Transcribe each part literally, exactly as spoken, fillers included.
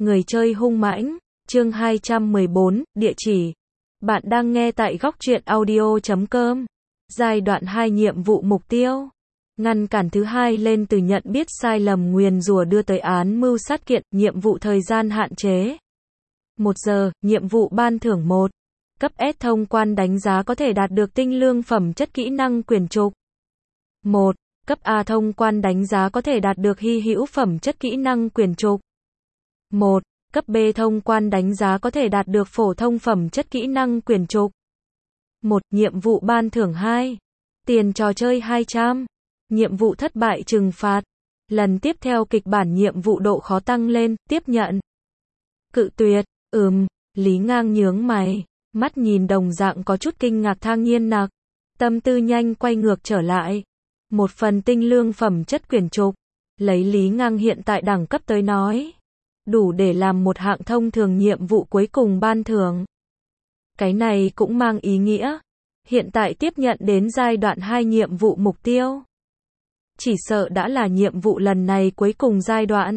Người chơi hung mãnh, chương hai trăm mười bốn, địa chỉ. Bạn đang nghe tại góc truyện audio chấm com. Giai đoạn hai nhiệm vụ mục tiêu. Ngăn cản thứ hai lên từ nhận biết sai lầm nguyền rủa đưa tới án mưu sát kiện, nhiệm vụ thời gian hạn chế. một giờ, nhiệm vụ ban thưởng một. Cấp S thông quan đánh giá có thể đạt được tinh lương phẩm chất kỹ năng quyền trục. một. Cấp A thông quan đánh giá có thể đạt được hy hữu phẩm chất kỹ năng quyền trục. một. Cấp B thông quan đánh giá có thể đạt được phổ thông phẩm chất kỹ năng quyền trục. một. Nhiệm vụ ban thưởng hai. Tiền trò chơi hai trăm. Nhiệm vụ thất bại trừng phạt. Lần tiếp theo kịch bản nhiệm vụ độ khó tăng lên, tiếp nhận. Cự tuyệt, ừm, Lý Ngang nhướng mày, mắt nhìn đồng dạng có chút kinh ngạc Thang Nhiên Nặc. Tâm tư nhanh quay ngược trở lại. Một phần tinh lương phẩm chất quyền trục. Lấy Lý Ngang hiện tại đẳng cấp tới nói. Đủ để làm một hạng thông thường nhiệm vụ cuối cùng ban thưởng. Cái này cũng mang ý nghĩa. Hiện tại tiếp nhận đến giai đoạn hai nhiệm vụ mục tiêu. Chỉ sợ đã là nhiệm vụ lần này cuối cùng giai đoạn.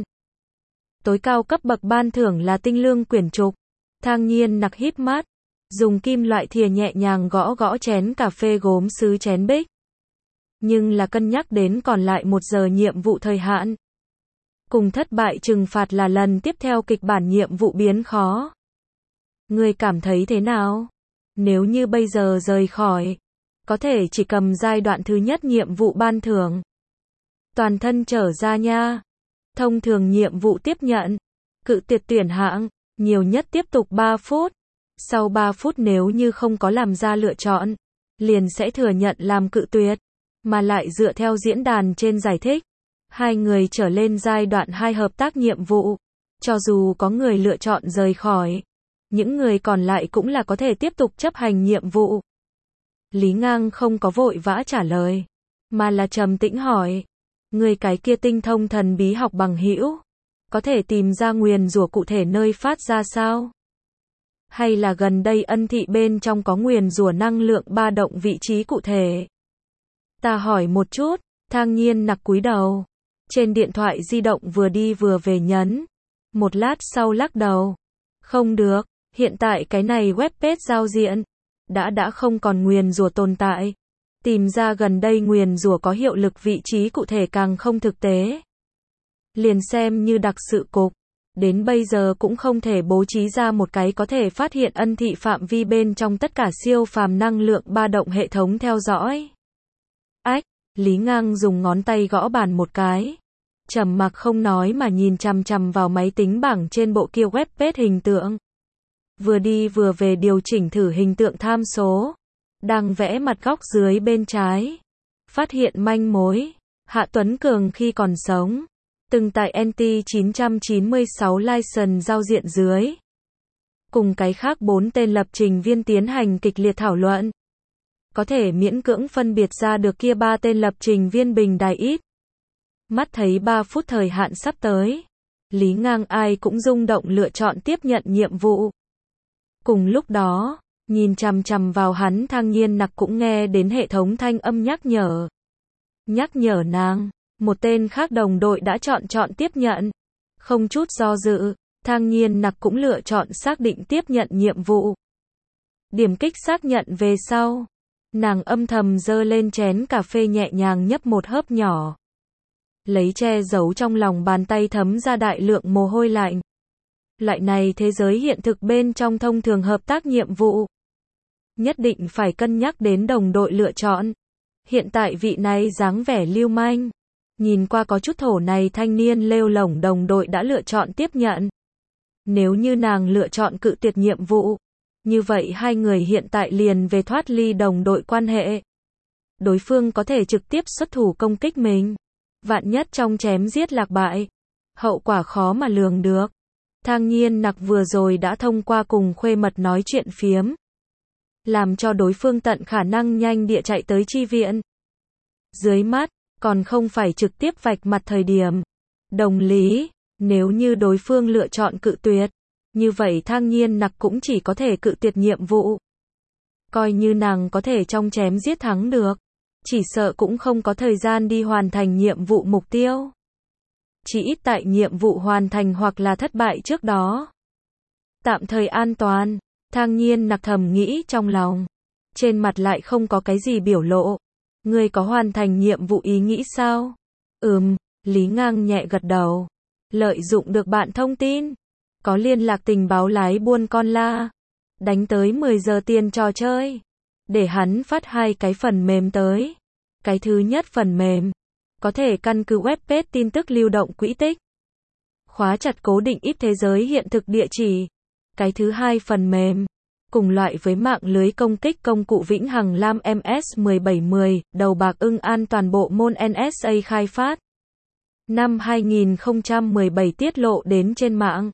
Tối cao cấp bậc ban thưởng là tinh lương quyển trục. Thang Nhiên Nặc híp mắt. Dùng kim loại thìa nhẹ nhàng gõ gõ chén cà phê gốm sứ chén bích. Nhưng là cân nhắc đến còn lại một giờ nhiệm vụ thời hạn. Cùng thất bại trừng phạt là lần tiếp theo kịch bản nhiệm vụ biến khó. Ngươi cảm thấy thế nào? Nếu như bây giờ rời khỏi, có thể chỉ cầm giai đoạn thứ nhất nhiệm vụ ban thưởng. Toàn thân trở ra nha. Thông thường nhiệm vụ tiếp nhận. Cự tuyệt tuyển hạng, nhiều nhất tiếp tục ba phút. Sau ba phút nếu như không có làm ra lựa chọn, liền sẽ thừa nhận làm cự tuyệt, mà lại dựa theo diễn đàn trên giải thích. Hai người trở lên giai đoạn hai hợp tác nhiệm vụ. Cho dù có người lựa chọn rời khỏi, những người còn lại cũng là có thể tiếp tục chấp hành nhiệm vụ. Lý Ngang không có vội vã trả lời, mà là trầm tĩnh hỏi. Người cái kia tinh thông thần bí học bằng hữu, có thể tìm ra nguyền rủa cụ thể nơi phát ra sao? Hay là gần đây ân thị bên trong có nguyền rủa năng lượng ba động vị trí cụ thể? Ta hỏi một chút. Thang Nhiên Nặc cúi đầu. Trên điện thoại di động vừa đi vừa về nhấn. Một lát sau lắc đầu. Không được, hiện tại cái này web page giao diện đã đã không còn nguyền rủa tồn tại. Tìm ra gần đây nguyền rủa có hiệu lực vị trí cụ thể càng không thực tế. Liền xem như đặc sự cục, đến bây giờ cũng không thể bố trí ra một cái có thể phát hiện ân thị phạm vi bên trong tất cả siêu phàm năng lượng ba động hệ thống theo dõi. Ách, Lý Ngang dùng ngón tay gõ bàn một cái. Trầm mặc không nói mà nhìn chằm chằm vào máy tính bảng trên bộ kia web page hình tượng. Vừa đi vừa về điều chỉnh thử hình tượng tham số. Đang vẽ mặt góc dưới bên trái. Phát hiện manh mối. Hạ Tuấn Cường khi còn sống. Từng tại en tê chín chín sáu license giao diện dưới. Cùng cái khác bốn tên lập trình viên tiến hành kịch liệt thảo luận. Có thể miễn cưỡng phân biệt ra được kia ba tên lập trình viên bình đài ít. Mắt thấy ba phút thời hạn sắp tới. Lý Ngang ai cũng rung động lựa chọn tiếp nhận nhiệm vụ. Cùng lúc đó, nhìn chằm chằm vào hắn Thang Nhiên Nặc cũng nghe đến hệ thống thanh âm nhắc nhở. Nhắc nhở nàng, một tên khác đồng đội đã chọn chọn tiếp nhận. Không chút do dự, Thang Nhiên Nặc cũng lựa chọn xác định tiếp nhận nhiệm vụ. Điểm kích xác nhận về sau. Nàng âm thầm giơ lên chén cà phê nhẹ nhàng nhấp một hớp nhỏ. Lấy che giấu trong lòng bàn tay thấm ra đại lượng mồ hôi lạnh. Loại này thế giới hiện thực bên trong thông thường hợp tác nhiệm vụ. Nhất định phải cân nhắc đến đồng đội lựa chọn. Hiện tại vị này dáng vẻ lưu manh. Nhìn qua có chút thổ này thanh niên lêu lổng đồng đội đã lựa chọn tiếp nhận. Nếu như nàng lựa chọn cự tuyệt nhiệm vụ. Như vậy hai người hiện tại liền về thoát ly đồng đội quan hệ. Đối phương có thể trực tiếp xuất thủ công kích mình. Vạn nhất trong chém giết lạc bại. Hậu quả khó mà lường được. Thang Nhiên Nặc vừa rồi đã thông qua cùng khuê mật nói chuyện phiếm. Làm cho đối phương tận khả năng nhanh địa chạy tới chi viện. Dưới mắt, còn không phải trực tiếp vạch mặt thời điểm. Đồng lý, nếu như đối phương lựa chọn cự tuyệt. Như vậy Thang Nhiên Nặc cũng chỉ có thể cự tuyệt nhiệm vụ. Coi như nàng có thể trong chém giết thắng được. Chỉ sợ cũng không có thời gian đi hoàn thành nhiệm vụ mục tiêu. chỉ ít tại nhiệm vụ hoàn thành hoặc là thất bại trước đó. Tạm thời an toàn, Thang Nhiên nặc thầm nghĩ trong lòng. Trên mặt lại không có cái gì biểu lộ. Ngươi có hoàn thành nhiệm vụ ý nghĩ sao? Ừm, Lý Ngang nhẹ gật đầu. Lợi dụng được bạn thông tin. Có liên lạc tình báo lái buôn con la. Đánh tới mười giờ tiền trò chơi. Để hắn phát hai cái phần mềm tới. Cái thứ nhất phần mềm. Có thể căn cứ web page tin tức lưu động quỹ tích. Khóa chặt cố định ít thế giới hiện thực địa chỉ. Cái thứ hai phần mềm. Cùng loại với mạng lưới công kích công cụ Vĩnh Hằng Lam M S mười bảy mười, đầu bạc ưng an toàn bộ môn N S A khai phát. Năm hai nghìn không trăm mười bảy tiết lộ đến trên mạng.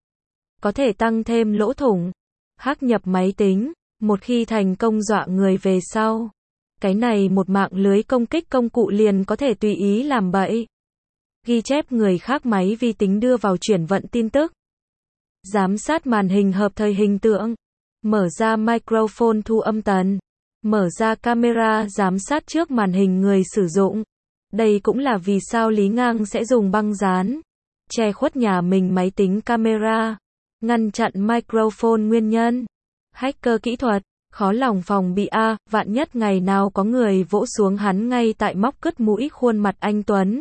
Có thể tăng thêm lỗ thủng. Hack nhập máy tính. Một khi thành công dọa người về sau. Cái này một mạng lưới công kích công cụ liền có thể tùy ý làm bậy. Ghi chép người khác máy vi tính đưa vào chuyển vận tin tức. Giám sát màn hình hợp thời hình tượng. Mở ra microphone thu âm tần. Mở ra camera giám sát trước màn hình người sử dụng. Đây cũng là vì sao Lý Ngang sẽ dùng băng dán. Che khuất nhà mình máy tính camera. Ngăn chặn microphone nguyên nhân. Hacker kỹ thuật. Khó lòng phòng bị a, vạn nhất ngày nào có người vỗ xuống hắn ngay tại móc cứt mũi khuôn mặt anh Tuấn.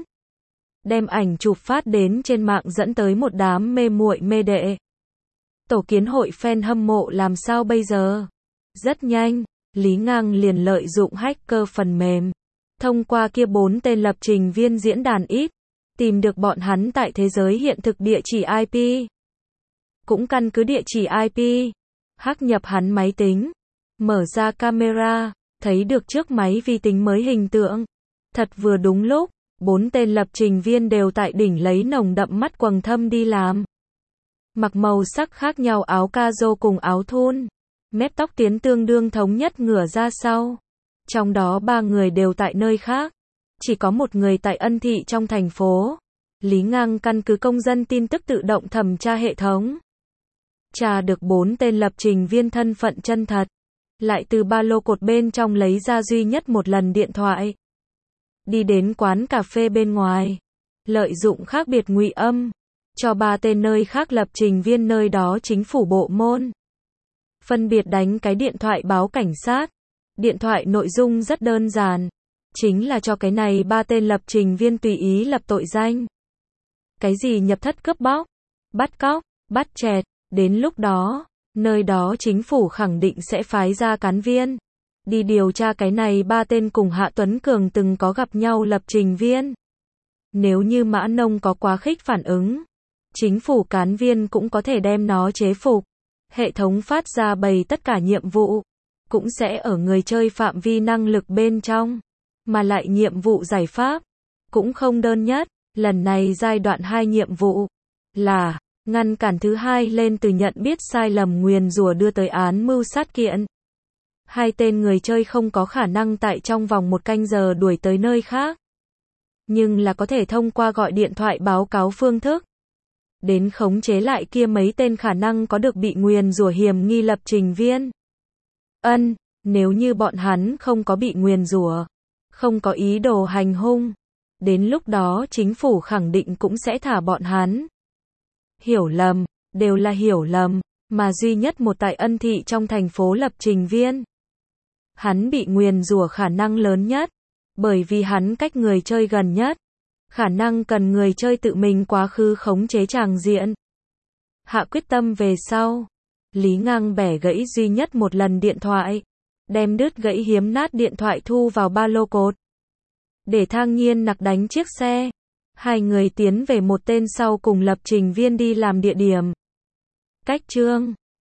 Đem ảnh chụp phát đến trên mạng dẫn tới một đám mê muội mê đệ. Tổ kiến hội fan hâm mộ làm sao bây giờ? Rất nhanh, Lý Ngang liền lợi dụng hacker phần mềm. Thông qua kia bốn tên lập trình viên diễn đàn ít. Tìm được bọn hắn tại thế giới hiện thực địa chỉ I P. Cũng căn cứ địa chỉ I P. Hack nhập hắn máy tính. Mở ra camera. Thấy được trước máy vi tính mới hình tượng. Thật vừa đúng lúc. Bốn tên lập trình viên đều tại đỉnh lấy nồng đậm mắt quầng thâm đi làm. Mặc màu sắc khác nhau áo casual cùng áo thun. Mép tóc tiến tương đương thống nhất ngửa ra sau. Trong đó ba người đều tại nơi khác. Chỉ có một người tại Ân Thị trong thành phố. Lý Ngang căn cứ công dân tin tức tự động thẩm tra hệ thống. Tra được bốn tên lập trình viên thân phận chân thật. Lại từ ba lô cột bên trong lấy ra duy nhất một lần điện thoại. Đi đến quán cà phê bên ngoài. Lợi dụng khác biệt ngụy âm. Cho ba tên nơi khác lập trình viên nơi đó chính phủ bộ môn. Phân biệt đánh cái điện thoại báo cảnh sát. Điện thoại nội dung rất đơn giản. Chính là cho cái này ba tên lập trình viên tùy ý lập tội danh. Cái gì nhập thất cướp bóc, bắt cóc, bắt chẹt. Đến lúc đó, nơi đó chính phủ khẳng định sẽ phái ra cán viên. Đi điều tra cái này ba tên cùng Hạ Tuấn Cường từng có gặp nhau lập trình viên. Nếu như Mã Nông có quá khích phản ứng. Chính phủ cán viên cũng có thể đem nó chế phục. Hệ thống phát ra bày tất cả nhiệm vụ. Cũng sẽ ở người chơi phạm vi năng lực bên trong. Mà lại nhiệm vụ giải pháp. Cũng không đơn nhất. Lần này giai đoạn hai nhiệm vụ. Là ngăn cản thứ hai lên từ nhận biết sai lầm nguyền rủa đưa tới án mưu sát kiện. Hai tên người chơi không có khả năng tại trong vòng một canh giờ đuổi tới nơi khác. Nhưng là có thể thông qua gọi điện thoại báo cáo phương thức. Đến khống chế lại kia mấy tên khả năng có được bị nguyền rủa hiểm nghi lập trình viên. Ân, nếu như bọn hắn không có bị nguyền rủa, không có ý đồ hành hung, đến lúc đó chính phủ khẳng định cũng sẽ thả bọn hắn. Hiểu lầm, đều là hiểu lầm, mà duy nhất một tại Ân Thị trong thành phố lập trình viên. Hắn bị nguyền rủa khả năng lớn nhất, bởi vì hắn cách người chơi gần nhất. Khả năng cần người chơi tự mình quá khứ khống chế tràng diện. Hạ quyết tâm về sau. Lý Ngang bẻ gãy duy nhất một lần điện thoại. Đem đứt gãy hiếm nát điện thoại thu vào ba lô cột. Để Thang Nhiên nặc đánh chiếc xe. Hai người tiến về một tên sau cùng lập trình viên đi làm địa điểm. Cách chương